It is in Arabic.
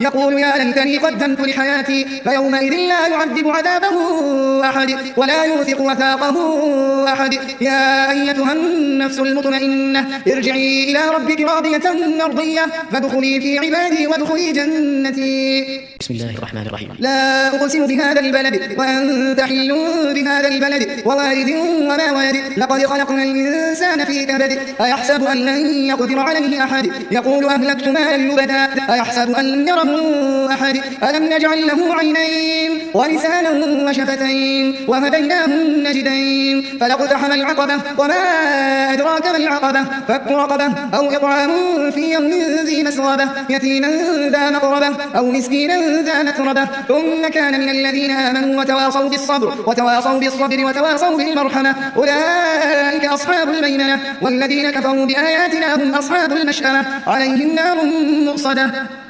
يقول يا ليتني قدمت لحياتي فيومئذ لا يعذب عذابه أحد ولا يوثق وثاقه أحد. يا أيتها النفس المطمئنة ارجعي إلى ربك راضية مرضية فادخلي في عبادي وادخلي جنتي. بسم الله الرحمن الرحيم. لا أقسم بهذا البلد وأنت حل بهذا البلد ووالد وما ولد لقد خلقنا الإنسان في كبد أيحسب أن لن يقدر عليه أحد يقول أهلكت مالا لبدا أيحسب أن لم يره أحد ألم نجعل له عينين ولسانا وشفتين وهديناه النجدين فلاقتحم العقبة وما أدراك ما العقبة فك رقبة أو إطعام في يوم ذي مسغبة يتيما ذا مقربة أو مسكينا ذا متربة ثم كان من الذين آمنوا وتواصوا بالصبر وتواصوا بالمرحمة أولئك أصحاب الميمنة والذين كفروا بآياتنا هم أصحاب المشأمة عليهم نار مؤصدة.